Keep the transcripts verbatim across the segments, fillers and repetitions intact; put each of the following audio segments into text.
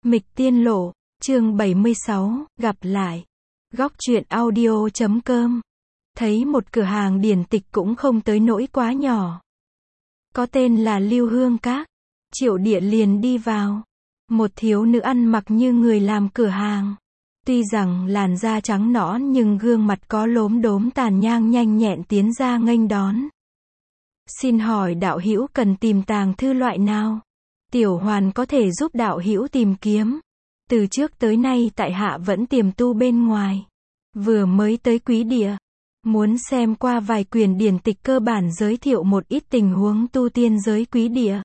Mịch Tiên Lộ, chương bảy mươi sáu, gặp lại. Góc truyện audio chấm com. Thấy một cửa hàng điển tịch cũng không tới nỗi quá nhỏ. Có tên là Lưu Hương Các. Triệu Địa liền đi vào. Một thiếu nữ ăn mặc như người làm cửa hàng. Tuy rằng làn da trắng nõn nhưng gương mặt có lốm đốm tàn nhang nhanh nhẹn tiến ra nghênh đón. Xin hỏi đạo hữu cần tìm tàng thư loại nào? Tiểu Hoàn có thể giúp đạo hữu tìm kiếm. Từ trước tới nay tại hạ vẫn tiềm tu bên ngoài. Vừa mới tới Quý Địa. Muốn xem qua vài quyển điển tịch cơ bản giới thiệu một ít tình huống tu tiên giới Quý Địa.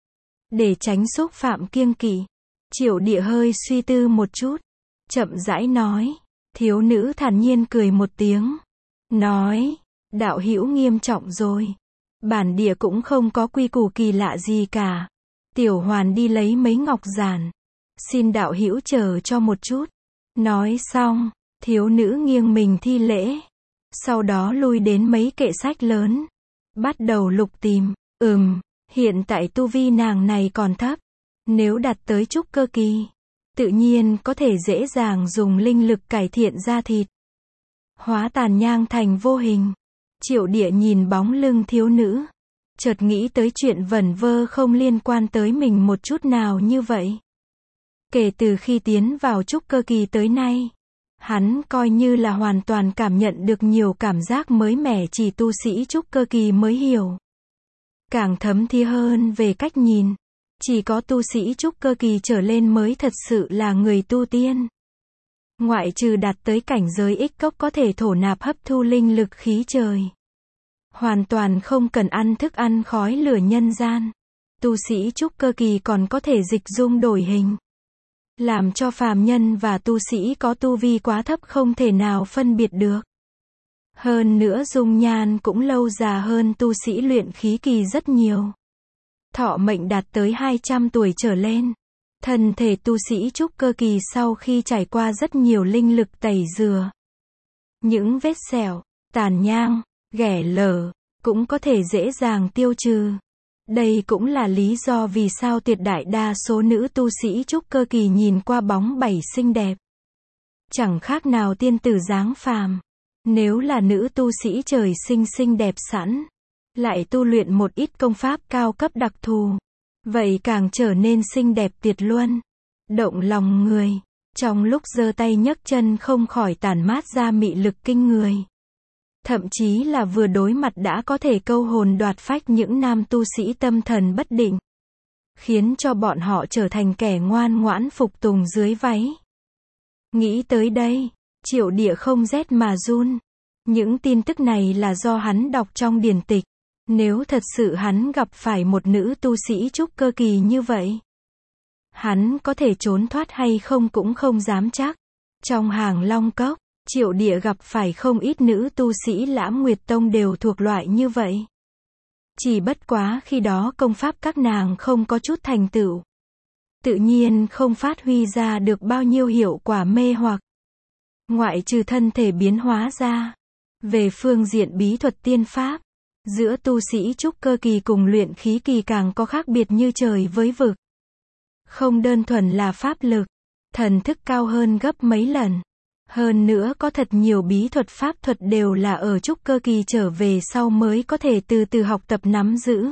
Để tránh xúc phạm kiêng kỵ. Triệu Địa hơi suy tư một chút. Chậm rãi nói. Thiếu nữ thản nhiên cười một tiếng. Nói. Đạo hữu nghiêm trọng rồi. Bản địa cũng không có quy củ kỳ lạ gì cả. Tiểu Hoàn đi lấy mấy ngọc giản. Xin đạo hữu chờ cho một chút. Nói xong, thiếu nữ nghiêng mình thi lễ. Sau đó lui đến mấy kệ sách lớn. Bắt đầu lục tìm. Ừm, hiện tại tu vi nàng này còn thấp. Nếu đạt tới trúc cơ kỳ, tự nhiên có thể dễ dàng dùng linh lực cải thiện da thịt. Hóa tàn nhang thành vô hình. Triệu Địa nhìn bóng lưng thiếu nữ. Chợt nghĩ tới chuyện vẩn vơ không liên quan tới mình một chút nào như vậy. Kể từ khi tiến vào trúc cơ kỳ tới nay, hắn coi như là hoàn toàn cảm nhận được nhiều cảm giác mới mẻ chỉ tu sĩ trúc cơ kỳ mới hiểu. Càng thấm thía hơn về cách nhìn, chỉ có tu sĩ trúc cơ kỳ trở lên mới thật sự là người tu tiên. Ngoại trừ đạt tới cảnh giới ích cốc có thể thổ nạp hấp thu linh lực khí trời. Hoàn toàn không cần ăn thức ăn khói lửa nhân gian. Tu sĩ trúc cơ kỳ còn có thể dịch dung đổi hình. Làm cho phàm nhân và tu sĩ có tu vi quá thấp không thể nào phân biệt được. Hơn nữa dung nhan cũng lâu già hơn tu sĩ luyện khí kỳ rất nhiều. Thọ mệnh đạt tới hai trăm tuổi trở lên. Thân thể tu sĩ trúc cơ kỳ sau khi trải qua rất nhiều linh lực tẩy rửa. Những vết sẹo, tàn nhang, ghẻ lở, cũng có thể dễ dàng tiêu trừ. Đây cũng là lý do vì sao tuyệt đại đa số nữ tu sĩ trúc cơ kỳ nhìn qua bóng bẩy xinh đẹp. Chẳng khác nào tiên tử dáng phàm. Nếu là nữ tu sĩ trời sinh xinh đẹp sẵn, lại tu luyện một ít công pháp cao cấp đặc thù, vậy càng trở nên xinh đẹp tuyệt luân, động lòng người. Trong lúc giơ tay nhấc chân không khỏi tản mát ra mị lực kinh người. Thậm chí là vừa đối mặt đã có thể câu hồn đoạt phách những nam tu sĩ tâm thần bất định. Khiến cho bọn họ trở thành kẻ ngoan ngoãn phục tùng dưới váy. Nghĩ tới đây, Triệu Địa không rét mà run. Những tin tức này là do hắn đọc trong điển tịch. Nếu thật sự hắn gặp phải một nữ tu sĩ trúc cơ kỳ như vậy, hắn có thể trốn thoát hay không cũng không dám chắc. Trong Hàng Long Cốc, Triệu Địa gặp phải không ít nữ tu sĩ Lãm Nguyệt Tông đều thuộc loại như vậy. Chỉ bất quá khi đó công pháp các nàng không có chút thành tựu. Tự nhiên không phát huy ra được bao nhiêu hiệu quả mê hoặc. Ngoại trừ thân thể biến hóa ra. Về phương diện bí thuật tiên pháp, giữa tu sĩ trúc cơ kỳ cùng luyện khí kỳ càng có khác biệt như trời với vực. Không đơn thuần là pháp lực, thần thức cao hơn gấp mấy lần. Hơn nữa có thật nhiều bí thuật pháp thuật đều là ở trúc cơ kỳ trở về sau mới có thể từ từ học tập nắm giữ.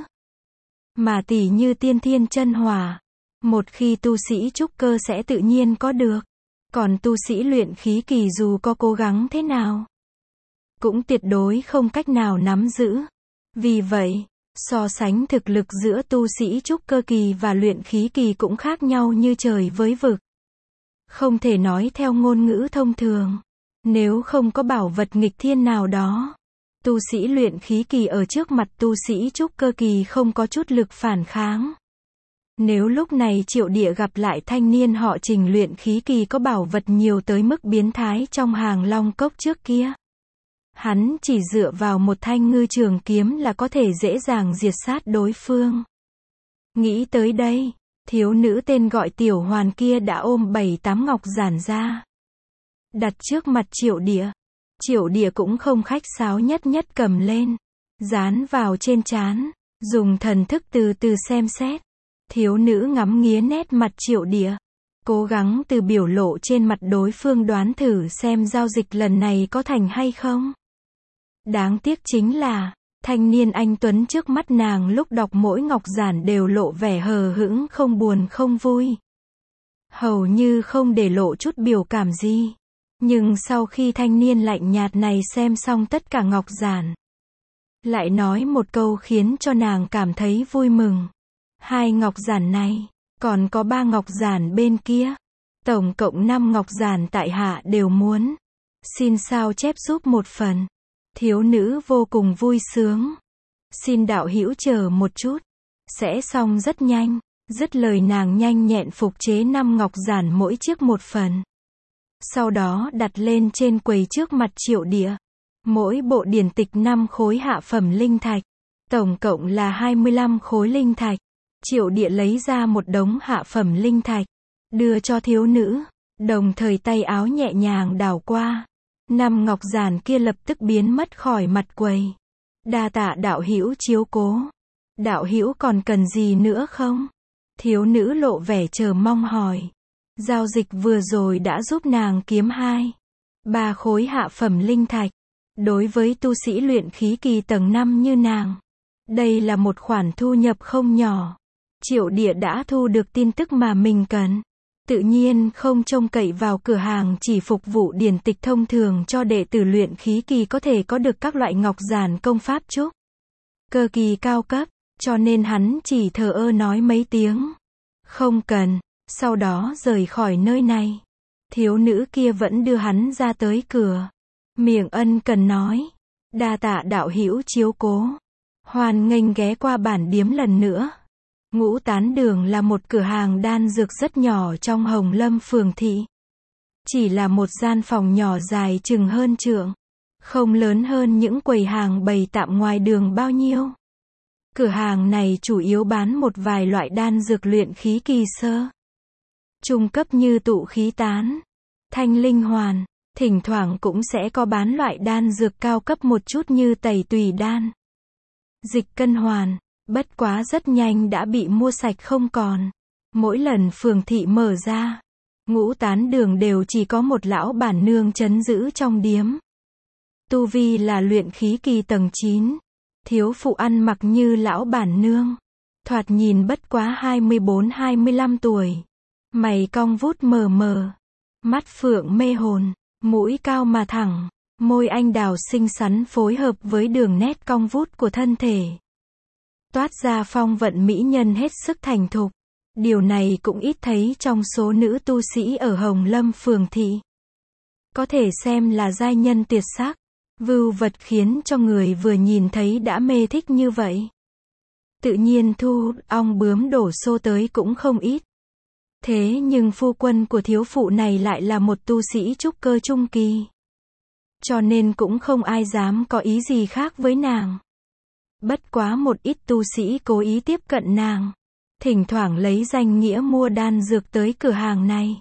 Mà tỉ như tiên thiên chân hỏa, một khi tu sĩ trúc cơ sẽ tự nhiên có được. Còn tu sĩ luyện khí kỳ dù có cố gắng thế nào, cũng tuyệt đối không cách nào nắm giữ. Vì vậy, so sánh thực lực giữa tu sĩ trúc cơ kỳ và luyện khí kỳ cũng khác nhau như trời với vực. Không thể nói theo ngôn ngữ thông thường. Nếu không có bảo vật nghịch thiên nào đó, tu sĩ luyện khí kỳ ở trước mặt tu sĩ trúc cơ kỳ không có chút lực phản kháng. Nếu lúc này Triệu Địa gặp lại thanh niên họ Trình luyện khí kỳ có bảo vật nhiều tới mức biến thái trong Hàng Long Cốc trước kia, hắn chỉ dựa vào một thanh ngư trường kiếm là có thể dễ dàng diệt sát đối phương. Nghĩ tới đây, thiếu nữ tên gọi Tiểu Hoàn kia đã ôm bảy tám ngọc giản ra, đặt trước mặt Triệu Địa. Triệu Địa cũng không khách sáo nhất nhất cầm lên, dán vào trên trán, dùng thần thức từ từ xem xét. Thiếu nữ ngắm nghía nét mặt Triệu Địa, Cố gắng từ biểu lộ trên mặt đối phương đoán thử xem giao dịch lần này có thành hay không. Đáng tiếc chính là, thanh niên anh Tuấn trước mắt nàng lúc đọc mỗi ngọc giản đều lộ vẻ hờ hững không buồn không vui. Hầu như không để lộ chút biểu cảm gì. Nhưng sau khi thanh niên lạnh nhạt này xem xong tất cả ngọc giản, lại nói một câu khiến cho nàng cảm thấy vui mừng. Hai ngọc giản này, còn có ba ngọc giản bên kia. Tổng cộng năm ngọc giản tại hạ đều muốn. Xin sao chép giúp một phần. Thiếu nữ vô cùng vui sướng. Xin đạo hữu chờ một chút. Sẽ xong rất nhanh. Dứt lời nàng nhanh nhẹn phục chế năm ngọc giản mỗi chiếc một phần. Sau đó đặt lên trên quầy trước mặt Triệu Địa. Mỗi bộ điển tịch năm khối hạ phẩm linh thạch. Tổng cộng là hai mươi lăm khối linh thạch. Triệu Địa lấy ra một đống hạ phẩm linh thạch. Đưa cho thiếu nữ. Đồng thời tay áo nhẹ nhàng đảo qua. Năm ngọc giản kia lập tức biến mất khỏi mặt quầy. Đa tạ đạo hữu chiếu cố. Đạo hữu còn cần gì nữa không? Thiếu nữ lộ vẻ chờ mong hỏi. Giao dịch vừa rồi đã giúp nàng kiếm hai, ba khối hạ phẩm linh thạch. Đối với tu sĩ luyện khí kỳ tầng năm như nàng, đây là một khoản thu nhập không nhỏ. Triệu Địa đã thu được tin tức mà mình cần. Tự nhiên không trông cậy vào cửa hàng chỉ phục vụ điển tịch thông thường cho đệ tử luyện khí kỳ có thể có được các loại ngọc giản công pháp trúc cơ kỳ cao cấp, cho nên hắn chỉ thờ ơ nói mấy tiếng. Không cần, sau đó rời khỏi nơi này. Thiếu nữ kia vẫn đưa hắn ra tới cửa. Miệng ân cần nói. Đa tạ đạo hữu chiếu cố. Hoan nghênh ghé qua bản điếm lần nữa. Ngũ Tán Đường là một cửa hàng đan dược rất nhỏ trong Hồng Lâm phường thị. Chỉ là một gian phòng nhỏ dài chừng hơn trượng. Không lớn hơn những quầy hàng bày tạm ngoài đường bao nhiêu. Cửa hàng này chủ yếu bán một vài loại đan dược luyện khí kỳ sơ. Trung cấp như tụ khí tán, thanh linh hoàn, thỉnh thoảng cũng sẽ có bán loại đan dược cao cấp một chút như tẩy tùy đan, dịch cân hoàn, bất quá rất nhanh đã bị mua sạch không còn. Mỗi lần phường thị mở ra, Ngũ Tán Đường đều chỉ có một lão bản nương trấn giữ trong điếm. Tu vi là luyện khí kỳ tầng chín. Thiếu phụ ăn mặc như lão bản nương. Thoạt nhìn bất quá hai mươi bốn hai mươi lăm tuổi. Mày cong vút mờ mờ. Mắt phượng mê hồn. Mũi cao mà thẳng. Môi anh đào xinh xắn phối hợp với đường nét cong vút của thân thể. Toát ra phong vận mỹ nhân hết sức thành thục. Điều này cũng ít thấy trong số nữ tu sĩ ở Hồng Lâm phường thị. Có thể xem là giai nhân tuyệt sắc. Vưu vật khiến cho người vừa nhìn thấy đã mê thích như vậy. Tự nhiên thu ong bướm đổ xô tới cũng không ít. Thế nhưng phu quân của thiếu phụ này lại là một tu sĩ trúc cơ trung kỳ. Cho nên cũng không ai dám có ý gì khác với nàng. Bất quá một ít tu sĩ cố ý tiếp cận nàng. Thỉnh thoảng lấy danh nghĩa mua đan dược tới cửa hàng này.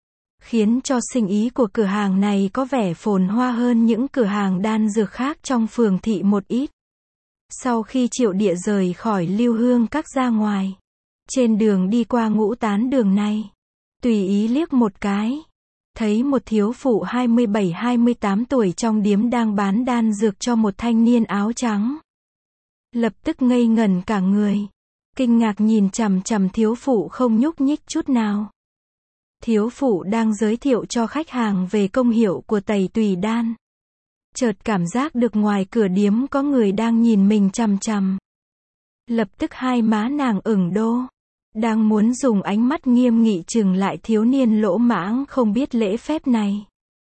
Khiến cho sinh ý của cửa hàng này có vẻ phồn hoa hơn những cửa hàng đan dược khác trong phường thị một ít. Sau khi Triệu Địa rời khỏi Lưu Hương Các ra ngoài, trên đường đi qua Ngũ Tán Đường này, tùy ý liếc một cái, thấy một thiếu phụ hai mươi bảy hai mươi tám tuổi trong điếm đang bán đan dược cho một thanh niên áo trắng. Lập tức ngây ngẩn cả người, kinh ngạc nhìn chằm chằm thiếu phụ không nhúc nhích chút nào. Thiếu phụ đang giới thiệu cho khách hàng về công hiệu của tẩy tùy đan. Chợt cảm giác được ngoài cửa điếm có người đang nhìn mình chằm chằm. Lập tức hai má nàng ửng đô. Đang muốn dùng ánh mắt nghiêm nghị trừng lại thiếu niên lỗ mãng không biết lễ phép này.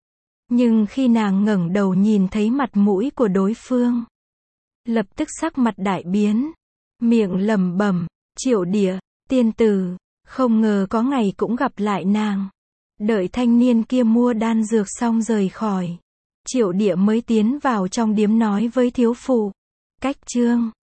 Nhưng khi nàng ngẩng đầu nhìn thấy mặt mũi của đối phương, lập tức sắc mặt đại biến. Miệng lẩm bẩm, Triệu Địa, tiên tử. Không ngờ có ngày cũng gặp lại nàng. Đợi thanh niên kia mua đan dược xong rời khỏi, Triệu Địa mới tiến vào trong điếm nói với thiếu phụ. Cách chương